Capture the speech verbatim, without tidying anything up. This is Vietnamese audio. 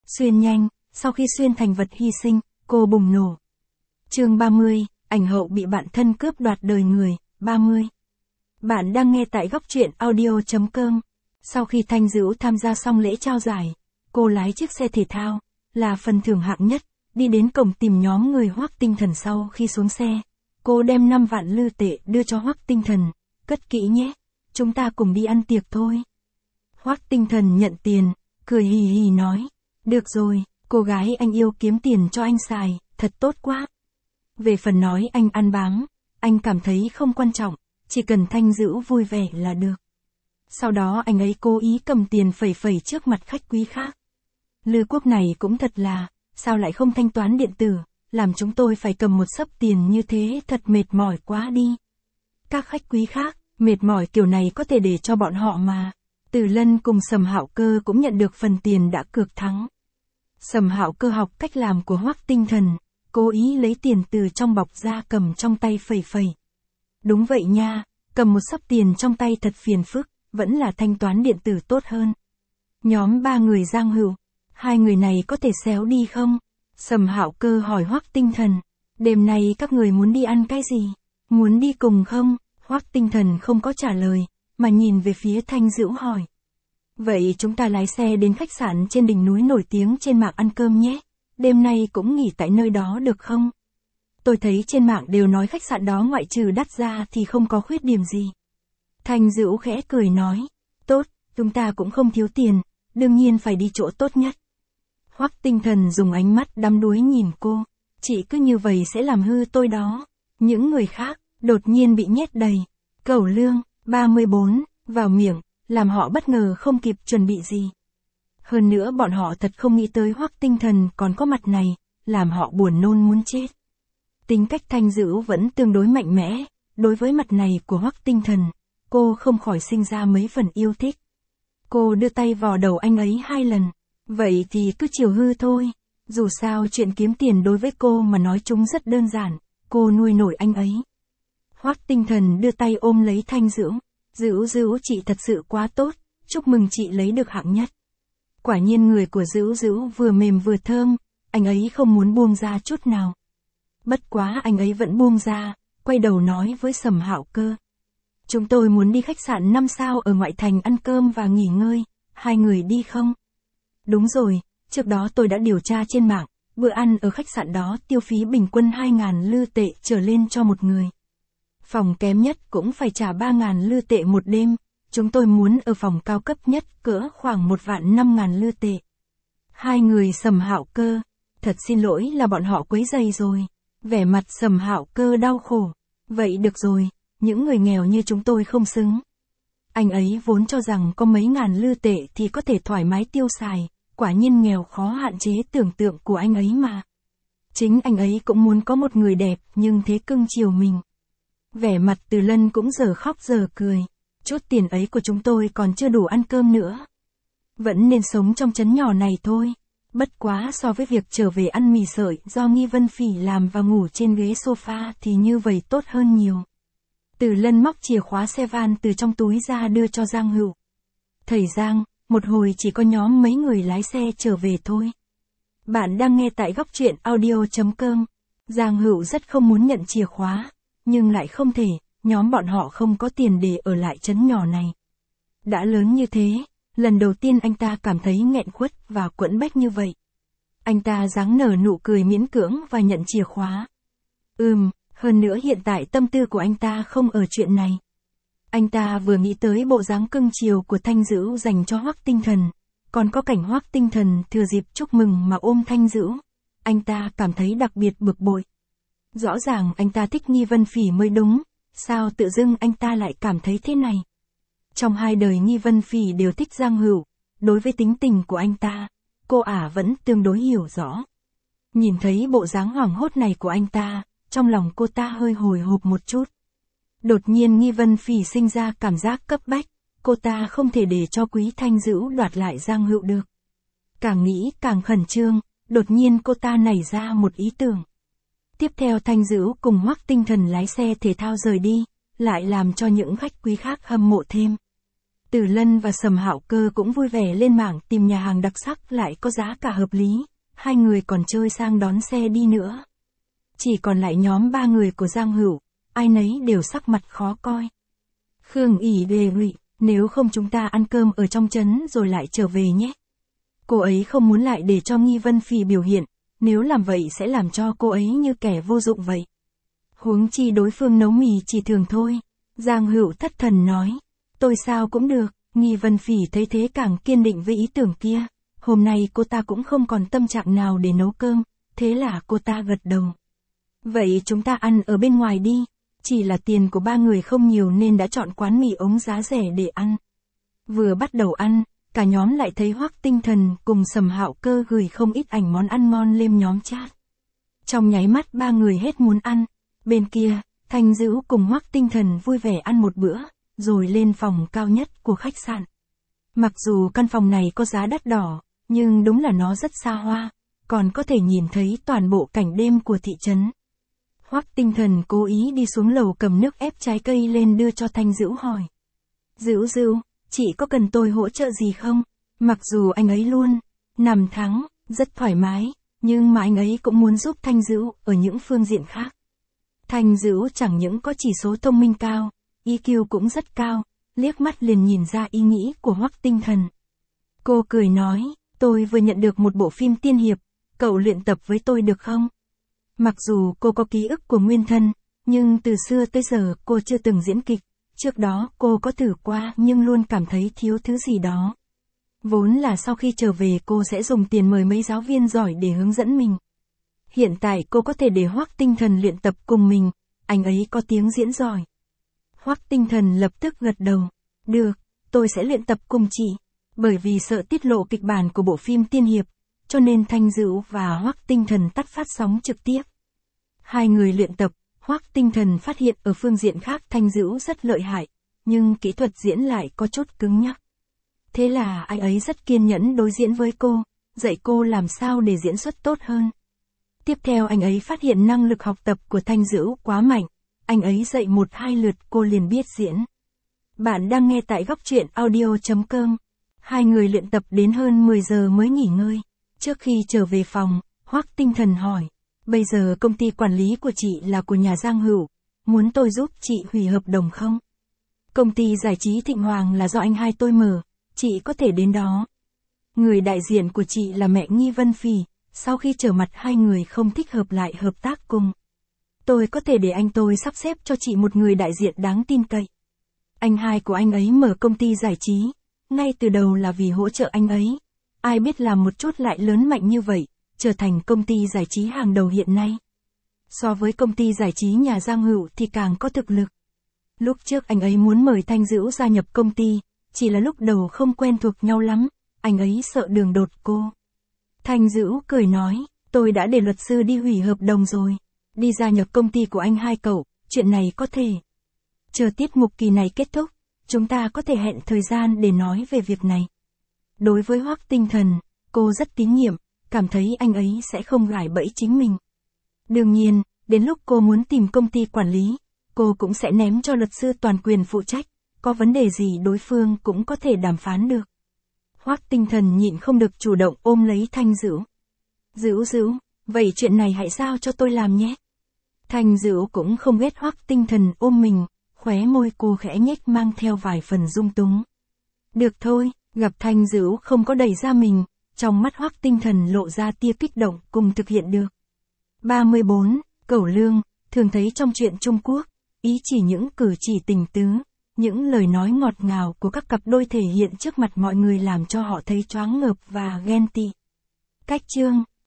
Xuyên nhanh, sau khi xuyên thành vật hy sinh, cô bùng nổ. Chương ba mươi, ảnh hậu bị bạn thân cướp đoạt đời người, ba mươi. Bạn đang nghe tại góc truyện audio chấm com. Sau khi Thanh Dữu tham gia xong lễ trao giải, cô lái chiếc xe thể thao, là phần thưởng hạng nhất, đi đến cổng tìm nhóm người Hoắc Tinh Thần. Sau khi xuống xe, cô đem năm vạn lư tệ đưa cho Hoắc Tinh Thần, cất kỹ nhé, chúng ta cùng đi ăn tiệc thôi. Hoắc Tinh Thần nhận tiền, cười hì hì nói, được rồi, cô gái anh yêu kiếm tiền cho anh xài, thật tốt quá. Về phần nói anh ăn bám, anh cảm thấy không quan trọng, chỉ cần Thanh Dữu vui vẻ là được. Sau đó anh ấy cố ý cầm tiền phẩy phẩy trước mặt khách quý khác. Lư Quốc này cũng thật là, sao lại không thanh toán điện tử, làm chúng tôi phải cầm một xấp tiền như thế, thật mệt mỏi quá đi. Các khách quý khác, mệt mỏi kiểu này có thể để cho bọn họ mà. Từ Lân cùng Sầm Hạo Cơ cũng nhận được phần tiền đã cược thắng. Sầm Hạo Cơ học cách làm của Hoắc Tinh Thần, cố ý lấy tiền từ trong bọc ra cầm trong tay phẩy phẩy. Đúng vậy nha, cầm một xấp tiền trong tay thật phiền phức, vẫn là thanh toán điện tử tốt hơn. Nhóm ba người Giang Hữu, hai người này có thể xéo đi không? Sầm Hạo Cơ hỏi Hoắc Tinh Thần, đêm nay các người muốn đi ăn cái gì? Muốn đi cùng không? Hoắc Tinh Thần không có trả lời, mà nhìn về phía Thanh Dữu hỏi. Vậy chúng ta lái xe đến khách sạn trên đỉnh núi nổi tiếng trên mạng ăn cơm nhé, đêm nay cũng nghỉ tại nơi đó được không? Tôi thấy trên mạng đều nói khách sạn đó ngoại trừ đắt ra thì không có khuyết điểm gì. Thanh Dữu khẽ cười nói, tốt, chúng ta cũng không thiếu tiền, đương nhiên phải đi chỗ tốt nhất. Hoắc Tinh Thần dùng ánh mắt đăm đuối nhìn cô, chị cứ như vậy sẽ làm hư tôi đó. Những người khác, đột nhiên bị nhét đầy. Cẩu lương, ba mươi bốn, vào miệng, làm họ bất ngờ không kịp chuẩn bị gì. Hơn nữa bọn họ thật không nghĩ tới Hoắc Tinh Thần còn có mặt này, làm họ buồn nôn muốn chết. Tính cách Thanh Dữu vẫn tương đối mạnh mẽ, đối với mặt này của Hoắc Tinh Thần, cô không khỏi sinh ra mấy phần yêu thích. Cô đưa tay vào đầu anh ấy hai lần, vậy thì cứ chiều hư thôi, dù sao chuyện kiếm tiền đối với cô mà nói chung rất đơn giản, cô nuôi nổi anh ấy. Hoắc Tinh Thần đưa tay ôm lấy Thanh Dữu, Dữu Dữu chị thật sự quá tốt, chúc mừng chị lấy được hạng nhất. Quả nhiên người của Dữu Dữu vừa mềm vừa thơm, anh ấy không muốn buông ra chút nào. Bất quá anh ấy vẫn buông ra, quay đầu nói với Sầm Hạo Cơ. Chúng tôi muốn đi khách sạn năm sao ở ngoại thành ăn cơm và nghỉ ngơi, hai người đi không? Đúng rồi, trước đó tôi đã điều tra trên mạng, bữa ăn ở khách sạn đó tiêu phí bình quân hai ngàn lư tệ trở lên cho một người. Phòng kém nhất cũng phải trả ba ngàn lư tệ một đêm, chúng tôi muốn ở phòng cao cấp nhất cỡ khoảng một vạn năm ngàn lư tệ. Hai người Sầm Hạo Cơ, thật xin lỗi là bọn họ quấy rầy rồi. Vẻ mặt Sầm Hạo Cơ đau khổ. Vậy được rồi, những người nghèo như chúng tôi không xứng. Anh ấy vốn cho rằng có mấy ngàn lư tệ thì có thể thoải mái tiêu xài, quả nhiên nghèo khó hạn chế tưởng tượng của anh ấy mà. Chính anh ấy cũng muốn có một người đẹp nhưng thế cưng chiều mình. Vẻ mặt Từ Lân cũng giờ khóc giờ cười, chút tiền ấy của chúng tôi còn chưa đủ ăn cơm nữa. Vẫn nên sống trong trấn nhỏ này thôi. Bất quá so với việc trở về ăn mì sợi do Nghi Vân Phỉ làm và ngủ trên ghế sofa thì như vậy tốt hơn nhiều. Từ Lân móc chìa khóa xe van từ trong túi ra đưa cho Giang Hữu. Thầy Giang, một hồi chỉ có nhóm mấy người lái xe trở về thôi. Bạn đang nghe tại góc truyện audio chấm com. Giang Hữu rất không muốn nhận chìa khóa, nhưng lại không thể, nhóm bọn họ không có tiền để ở lại trấn nhỏ này. Đã lớn như thế, lần đầu tiên anh ta cảm thấy nghẹn khuất và quẫn bách như vậy. Anh ta dáng nở nụ cười miễn cưỡng và nhận chìa khóa. Ừm, hơn nữa hiện tại tâm tư của anh ta không ở chuyện này. Anh ta vừa nghĩ tới bộ dáng cưng chiều của Thanh Dữu dành cho Hoắc Tinh Thần, còn có cảnh Hoắc Tinh Thần thừa dịp chúc mừng mà ôm Thanh Dữu. Anh ta cảm thấy đặc biệt bực bội. Rõ ràng anh ta thích Nghi Vân Phỉ mới đúng, sao tự dưng anh ta lại cảm thấy thế này? Trong hai đời Nghi Vân Phỉ đều thích Giang Hữu, đối với tính tình của anh ta, cô ả vẫn tương đối hiểu rõ. Nhìn thấy bộ dáng hoảng hốt này của anh ta, trong lòng cô ta hơi hồi hộp một chút. Đột nhiên Nghi Vân Phỉ sinh ra cảm giác cấp bách, cô ta không thể để cho Quý Thanh Dữu đoạt lại Giang Hữu được. Càng nghĩ càng khẩn trương, đột nhiên cô ta nảy ra một ý tưởng. Tiếp theo Thanh Dữu cùng Hoắc Tinh Thần lái xe thể thao rời đi, lại làm cho những khách quý khác hâm mộ thêm. Từ Lân và Sầm Hạo Cơ cũng vui vẻ lên mạng tìm nhà hàng đặc sắc lại có giá cả hợp lý, hai người còn chơi sang đón xe đi nữa. Chỉ còn lại nhóm ba người của Giang Hữu, ai nấy đều sắc mặt khó coi. Khương ỉ đề nghị, nếu không chúng ta ăn cơm ở trong trấn rồi lại trở về nhé. Cô ấy không muốn lại để cho Nghi Vân Phỉ biểu hiện, nếu làm vậy sẽ làm cho cô ấy như kẻ vô dụng vậy. Huống chi đối phương nấu mì chỉ thường thôi. Giang Hữu thất thần nói, tôi sao cũng được. Nghi Vân Phỉ thấy thế càng kiên định với ý tưởng kia. Hôm nay cô ta cũng không còn tâm trạng nào để nấu cơm, thế là cô ta gật đầu. Vậy chúng ta ăn ở bên ngoài đi. Chỉ là tiền của ba người không nhiều nên đã chọn quán mì ống giá rẻ để ăn. Vừa bắt đầu ăn, cả nhóm lại thấy Hoắc Tinh Thần cùng Sầm Hạo Cơ gửi không ít ảnh món ăn ngon lên nhóm chat. Trong nháy mắt ba người hết muốn ăn. Bên kia, Thanh Dữ cùng Hoắc Tinh Thần vui vẻ ăn một bữa, rồi lên phòng cao nhất của khách sạn. Mặc dù căn phòng này có giá đắt đỏ, nhưng đúng là nó rất xa hoa, còn có thể nhìn thấy toàn bộ cảnh đêm của thị trấn. Hoắc Tinh Thần cố ý đi xuống lầu cầm nước ép trái cây lên đưa cho Thanh Dữ hỏi. Dữ Dữ, chị có cần tôi hỗ trợ gì không? Mặc dù anh ấy luôn nằm thắng, rất thoải mái, nhưng mà anh ấy cũng muốn giúp Thanh Dữ ở những phương diện khác. Thanh Dữ chẳng những có chỉ số thông minh cao, i kiu cũng rất cao, liếc mắt liền nhìn ra ý nghĩ của Hoắc Tinh Thần. Cô cười nói, tôi vừa nhận được một bộ phim tiên hiệp, cậu luyện tập với tôi được không? Mặc dù cô có ký ức của nguyên thân, nhưng từ xưa tới giờ cô chưa từng diễn kịch, trước đó cô có thử qua nhưng luôn cảm thấy thiếu thứ gì đó. Vốn là sau khi trở về cô sẽ dùng tiền mời mấy giáo viên giỏi để hướng dẫn mình. Hiện tại cô có thể để Hoắc Tinh Thần luyện tập cùng mình, anh ấy có tiếng diễn giỏi. Hoắc Tinh Thần lập tức gật đầu, được, tôi sẽ luyện tập cùng chị. Bởi vì sợ tiết lộ kịch bản của bộ phim tiên hiệp, cho nên Thanh Dữ và Hoắc Tinh Thần tắt phát sóng trực tiếp. Hai người luyện tập, Hoắc Tinh Thần phát hiện ở phương diện khác Thanh Dữ rất lợi hại, nhưng kỹ thuật diễn lại có chút cứng nhắc. Thế là anh ấy rất kiên nhẫn đối diễn với cô, dạy cô làm sao để diễn xuất tốt hơn. Tiếp theo anh ấy phát hiện năng lực học tập của Thanh Dữ quá mạnh, anh ấy dạy một hai lượt cô liền biết diễn. Bạn đang nghe tại góc truyện audio chấm com. Hai người luyện tập đến hơn mười giờ mới nghỉ ngơi. Trước khi trở về phòng, Hoắc Tinh Thần hỏi, bây giờ công ty quản lý của chị là của nhà Giang Hữu, muốn tôi giúp chị hủy hợp đồng không? Công ty giải trí Thịnh Hoàng là do anh hai tôi mở, chị có thể đến đó. Người đại diện của chị là mẹ Nghi Vân Phỉ, sau khi trở mặt hai người không thích hợp lại hợp tác cùng. Tôi có thể để anh tôi sắp xếp cho chị một người đại diện đáng tin cậy. Anh hai của anh ấy mở công ty giải trí, ngay từ đầu là vì hỗ trợ anh ấy. Ai biết làm một chút lại lớn mạnh như vậy, trở thành công ty giải trí hàng đầu hiện nay. So với công ty giải trí nhà Giang Hữu thì càng có thực lực. Lúc trước anh ấy muốn mời Thanh Dữ gia nhập công ty, chỉ là lúc đầu không quen thuộc nhau lắm, anh ấy sợ đường đột cô. Thanh Dữ cười nói, tôi đã để luật sư đi hủy hợp đồng rồi, đi gia nhập công ty của anh hai cậu, chuyện này có thể. Chờ tiết mục kỳ này kết thúc, chúng ta có thể hẹn thời gian để nói về việc này. Đối với Hoắc Tinh Thần, cô rất tín nhiệm, cảm thấy anh ấy sẽ không gài bẫy chính mình. Đương nhiên, đến lúc cô muốn tìm công ty quản lý, cô cũng sẽ ném cho luật sư toàn quyền phụ trách, có vấn đề gì đối phương cũng có thể đàm phán được. Hoắc Tinh Thần nhịn không được chủ động ôm lấy Thanh Dữ. Dữ Dữ, vậy chuyện này hãy giao cho tôi làm nhé. Thanh Dữ cũng không ghét Hoắc Tinh Thần ôm mình, khóe môi cô khẽ nhếch mang theo vài phần dung túng. Được thôi, gặp Thanh Dữ không có đẩy ra mình, trong mắt Hoắc Tinh Thần lộ ra tia kích động cùng thực hiện được. ba mươi bốn. Cẩu lương, thường thấy trong truyện Trung Quốc, ý chỉ những cử chỉ tình tứ, những lời nói ngọt ngào của các cặp đôi thể hiện trước mặt mọi người làm cho họ thấy choáng ngợp và ghen tị. Cách chương